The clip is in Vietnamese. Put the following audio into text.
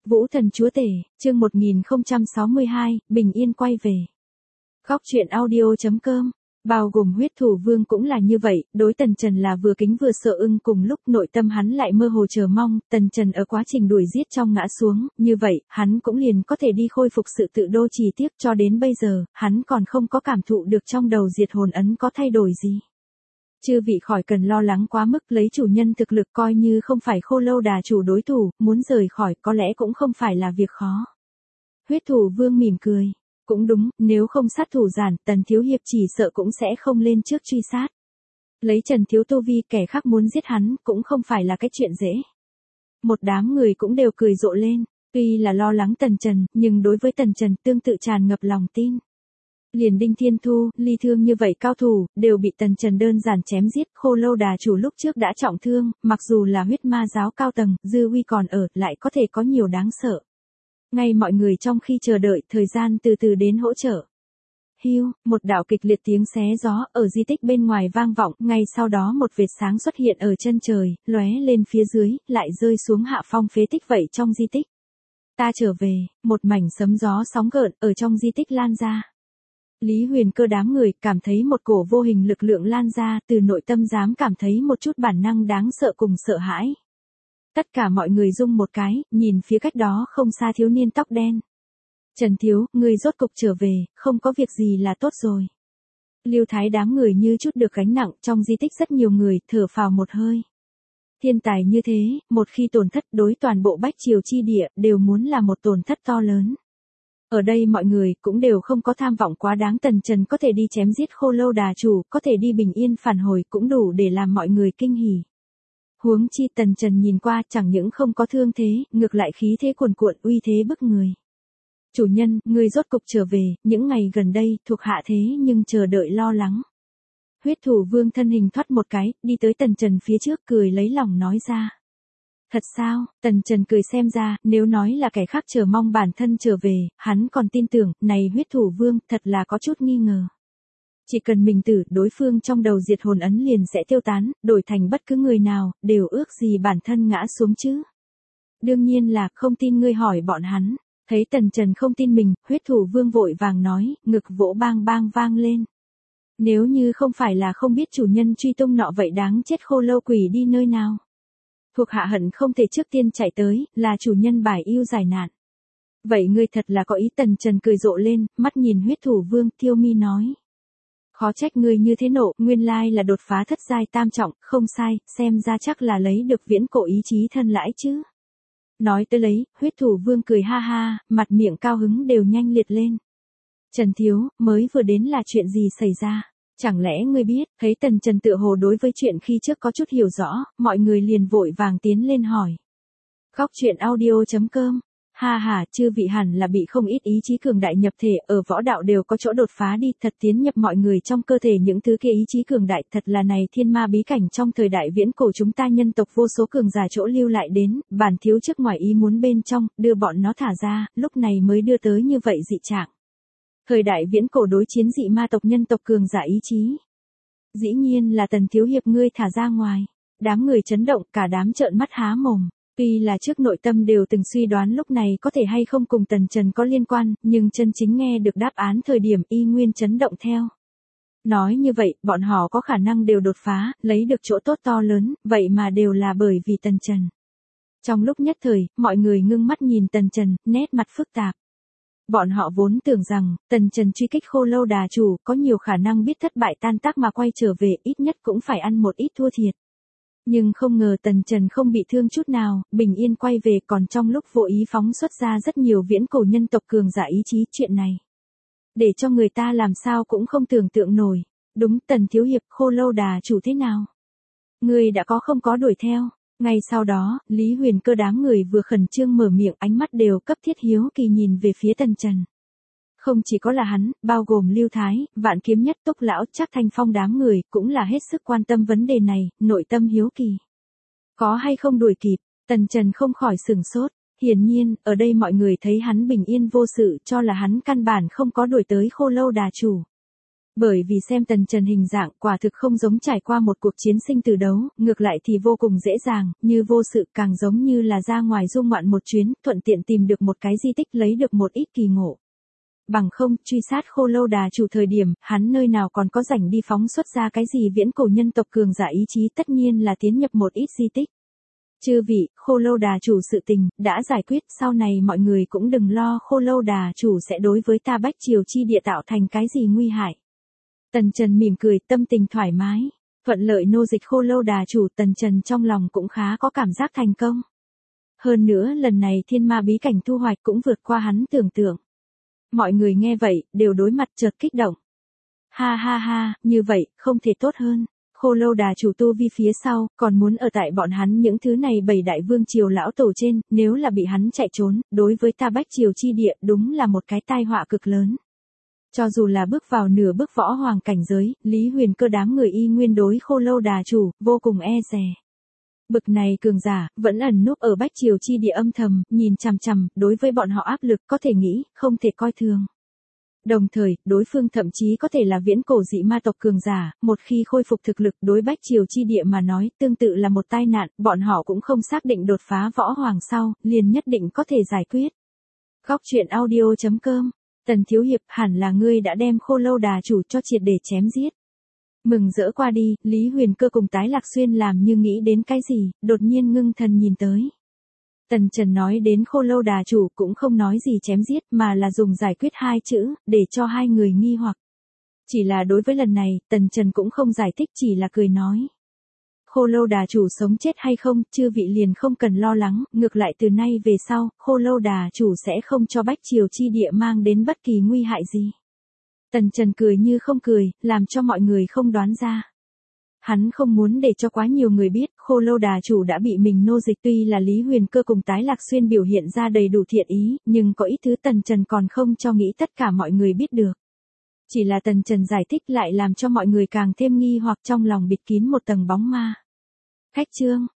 Vũ Thần Chúa Tể, chương 1062, Bình Yên quay về. Góc truyện audio.com, bao gồm Huyết Thủ Vương cũng là như vậy, đối Tần Trần là vừa kính vừa sợ ưng, cùng lúc nội tâm hắn lại mơ hồ chờ mong, Tần Trần ở quá trình đuổi giết trong ngã xuống, như vậy, hắn cũng liền có thể đi khôi phục sự tự đô chỉ tiếc cho đến bây giờ, hắn còn không có cảm thụ được trong đầu diệt hồn ấn có thay đổi gì. Chư vị khỏi cần lo lắng quá mức, lấy chủ nhân thực lực coi như không phải Khô Lâu Đà chủ đối thủ, muốn rời khỏi có lẽ cũng không phải là việc khó. Huyết Thủ Vương mỉm cười, cũng đúng, nếu không sát thủ giản, Tần Thiếu Hiệp chỉ sợ cũng sẽ không lên trước truy sát. Lấy Trần Thiếu tu vi, kẻ khác muốn giết hắn cũng không phải là cái chuyện dễ. Một đám người cũng đều cười rộ lên, tuy là lo lắng Tần Trần, nhưng đối với Tần Trần tương tự tràn ngập lòng tin. Liền Đinh Thiên Thu, Ly Thương như vậy cao thủ, đều bị Tần Trần đơn giản chém giết. Khô Lâu Đà chủ lúc trước đã trọng thương, mặc dù là huyết ma giáo cao tầng, dư uy còn ở, lại có thể có nhiều đáng sợ. Ngay mọi người trong khi chờ đợi, thời gian từ từ đến hỗ trợ. Hiu, một đạo kịch liệt tiếng xé gió ở di tích bên ngoài vang vọng, ngay sau đó một vệt sáng xuất hiện ở chân trời, lóe lên phía dưới, lại rơi xuống hạ phong phế tích vậy trong di tích. Ta trở về, một mảnh sấm gió sóng gợn ở trong di tích lan ra. Lý Huyền Cơ đám người cảm thấy một cổ vô hình lực lượng lan ra, từ nội tâm dám cảm thấy một chút bản năng đáng sợ cùng sợ hãi. Tất cả mọi người rung một cái, nhìn phía cách đó không xa thiếu niên tóc đen. Trần Thiếu, người rốt cục trở về, không có việc gì là tốt rồi. Lưu Thái đám người như chút được gánh nặng, trong di tích rất nhiều người thở phào một hơi. Thiên tài như thế, một khi tổn thất đối toàn bộ Bách Triều chi địa, đều muốn là một tổn thất to lớn. Ở đây mọi người cũng đều không có tham vọng quá đáng, Tần Trần có thể đi chém giết Khô Lâu Đà chủ, có thể đi bình yên phản hồi cũng đủ để làm mọi người kinh hỉ. Huống chi Tần Trần nhìn qua chẳng những không có thương thế, ngược lại khí thế cuồn cuộn, uy thế bức người. Chủ nhân, người rốt cục trở về, những ngày gần đây thuộc hạ thế nhưng chờ đợi lo lắng. Huyết Thủ Vương thân hình thoát một cái, đi tới Tần Trần phía trước, cười lấy lòng nói ra. Thật sao? Tần Trần cười, xem ra, nếu nói là kẻ khác chờ mong bản thân trở về, hắn còn tin tưởng, này Huyết Thủ Vương, thật là có chút nghi ngờ. Chỉ cần mình tử, đối phương trong đầu diệt hồn ấn liền sẽ tiêu tán, đổi thành bất cứ người nào, đều ước gì bản thân ngã xuống chứ. Đương nhiên là, không tin ngươi hỏi bọn hắn. Thấy Tần Trần không tin mình, Huyết Thủ Vương vội vàng nói, ngực vỗ bang bang vang lên. Nếu như không phải là không biết chủ nhân truy tung nọ vậy đáng chết, Khô Lâu quỷ đi nơi nào. Thuộc hạ hận không thể trước tiên chạy tới, là chủ nhân bài yêu giải nạn. Vậy ngươi thật là có ý. Tần Trần cười rộ lên, mắt nhìn Huyết Thủ Vương, Thiêu Mi nói. Khó trách ngươi như thế nộ, nguyên lai là đột phá thất giai tam trọng, không sai, xem ra chắc là lấy được viễn cổ ý chí thân lãi chứ. Nói tới lấy, Huyết Thủ Vương cười ha ha, mặt miệng cao hứng đều nhanh liệt lên. Trần Thiếu, mới vừa đến là chuyện gì xảy ra? Chẳng lẽ ngươi biết? Thấy Tần Trần tựa hồ đối với chuyện khi trước có chút hiểu rõ, mọi người liền vội vàng tiến lên hỏi. Góc truyện audio.com, ha ha, chư vị hẳn là bị không ít ý chí cường đại nhập thể, ở võ đạo đều có chỗ đột phá đi, thật tiến nhập mọi người trong cơ thể những thứ kia ý chí cường đại, thật là này thiên ma bí cảnh trong thời đại viễn cổ chúng ta nhân tộc vô số cường giả chỗ lưu lại đến, bản thiếu trước ngoài ý muốn bên trong, đưa bọn nó thả ra, lúc này mới đưa tới như vậy dị trạng. Thời đại viễn cổ đối chiến dị ma tộc nhân tộc cường giả ý chí. Dĩ nhiên là Tần Thiếu Hiệp ngươi thả ra ngoài. Đám người chấn động, cả đám trợn mắt há mồm. Tuy là trước nội tâm đều từng suy đoán lúc này có thể hay không cùng Tần Trần có liên quan, nhưng chân chính nghe được đáp án thời điểm y nguyên chấn động theo. Nói như vậy, bọn họ có khả năng đều đột phá, lấy được chỗ tốt to lớn, vậy mà đều là bởi vì Tần Trần. Trong lúc nhất thời, mọi người ngưng mắt nhìn Tần Trần, nét mặt phức tạp. Bọn họ vốn tưởng rằng, Tần Trần truy kích Khô Lâu Đà chủ, có nhiều khả năng biết thất bại tan tác mà quay trở về, ít nhất cũng phải ăn một ít thua thiệt. Nhưng không ngờ Tần Trần không bị thương chút nào, bình yên quay về, còn trong lúc vô ý phóng xuất ra rất nhiều viễn cổ nhân tộc cường giả ý chí, chuyện này. Để cho người ta làm sao cũng không tưởng tượng nổi. Đúng, Tần Thiếu Hiệp, Khô Lâu Đà chủ thế nào? Người đã có không có đuổi theo? Ngay sau đó, Lý Huyền Cơ đám người vừa khẩn trương mở miệng, ánh mắt đều cấp thiết hiếu kỳ nhìn về phía Tần Trần. Không chỉ có là hắn, bao gồm Lưu Thái, Vạn Kiếm Nhất, Túc Lão, Trác Thanh Phong đám người, cũng là hết sức quan tâm vấn đề này, nội tâm hiếu kỳ. Có hay không đuổi kịp? Tần Trần không khỏi sửng sốt. Hiển nhiên, ở đây mọi người thấy hắn bình yên vô sự, cho là hắn căn bản không có đuổi tới Khô Lâu Đà chủ. Bởi vì xem Tần Trần hình dạng quả thực không giống trải qua một cuộc chiến sinh tử đấu, ngược lại thì vô cùng dễ dàng, như vô sự, càng giống như là ra ngoài du ngoạn một chuyến, thuận tiện tìm được một cái di tích, lấy được một ít kỳ ngộ. Bằng không, truy sát Khô Lâu Đà Chủ thời điểm, hắn nơi nào còn có rảnh đi phóng xuất ra cái gì viễn cổ nhân tộc cường giả ý chí, tất nhiên là tiến nhập một ít di tích. Chư vị, Khô Lâu Đà Chủ sự tình, đã giải quyết, sau này mọi người cũng đừng lo Khô Lâu Đà Chủ sẽ đối với ta Bách Triều chi địa tạo thành cái gì nguy hại. Tần Trần mỉm cười, tâm tình thoải mái, thuận lợi nô dịch Khô Lâu Đà Chủ, Tần Trần trong lòng cũng khá có cảm giác thành công. Hơn nữa lần này thiên ma bí cảnh thu hoạch cũng vượt qua hắn tưởng tượng. Mọi người nghe vậy, đều đối mặt chợt kích động. Ha ha ha, như vậy, không thể tốt hơn. Khô Lâu Đà Chủ tu vi phía sau, còn muốn ở tại bọn hắn những thứ này 7 đại vương triều lão tổ trên, nếu là bị hắn chạy trốn, đối với ta Bách Triều chi địa đúng là một cái tai họa cực lớn. Cho dù là bước vào nửa bước võ hoàng cảnh giới, Lý Huyền Cơ đám người y nguyên đối Khô Lâu Đà Chủ, vô cùng e dè. Bực này cường giả, vẫn ẩn núp ở Bách Triều chi địa âm thầm, nhìn chằm chằm, đối với bọn họ áp lực có thể nghĩ, không thể coi thường. Đồng thời, đối phương thậm chí có thể là viễn cổ dị ma tộc cường giả, một khi khôi phục thực lực đối Bách Triều chi địa mà nói, tương tự là một tai nạn, bọn họ cũng không xác định đột phá võ hoàng sau, liền nhất định có thể giải quyết. Góc truyện audio.com, Tần Thiếu Hiệp, hẳn là ngươi đã đem Khô Lâu Đà Chủ cho triệt để chém giết. Mừng rỡ qua đi, Lý Huyền Cơ cùng Tái Lạc Xuyên làm như nghĩ đến cái gì, đột nhiên ngưng thần nhìn tới. Tần Trần nói đến Khô Lâu Đà Chủ cũng không nói gì chém giết mà là dùng giải quyết hai chữ, để cho hai người nghi hoặc. Chỉ là đối với lần này, Tần Trần cũng không giải thích, chỉ là cười nói. Khô Lâu Đà Chủ sống chết hay không, chư vị liền không cần lo lắng, ngược lại từ nay về sau, Khô Lâu Đà Chủ sẽ không cho Bách Triều chi địa mang đến bất kỳ nguy hại gì. Tần Trần cười như không cười, làm cho mọi người không đoán ra. Hắn không muốn để cho quá nhiều người biết, Khô Lâu Đà Chủ đã bị mình nô dịch, tuy là Lý Huyền Cơ cùng Tái Lạc Xuyên biểu hiện ra đầy đủ thiện ý, nhưng có ít thứ Tần Trần còn không cho nghĩ tất cả mọi người biết được. Chỉ là Tần Trần giải thích lại làm cho mọi người càng thêm nghi hoặc trong lòng bịt kín một tầng bóng ma. Khách chương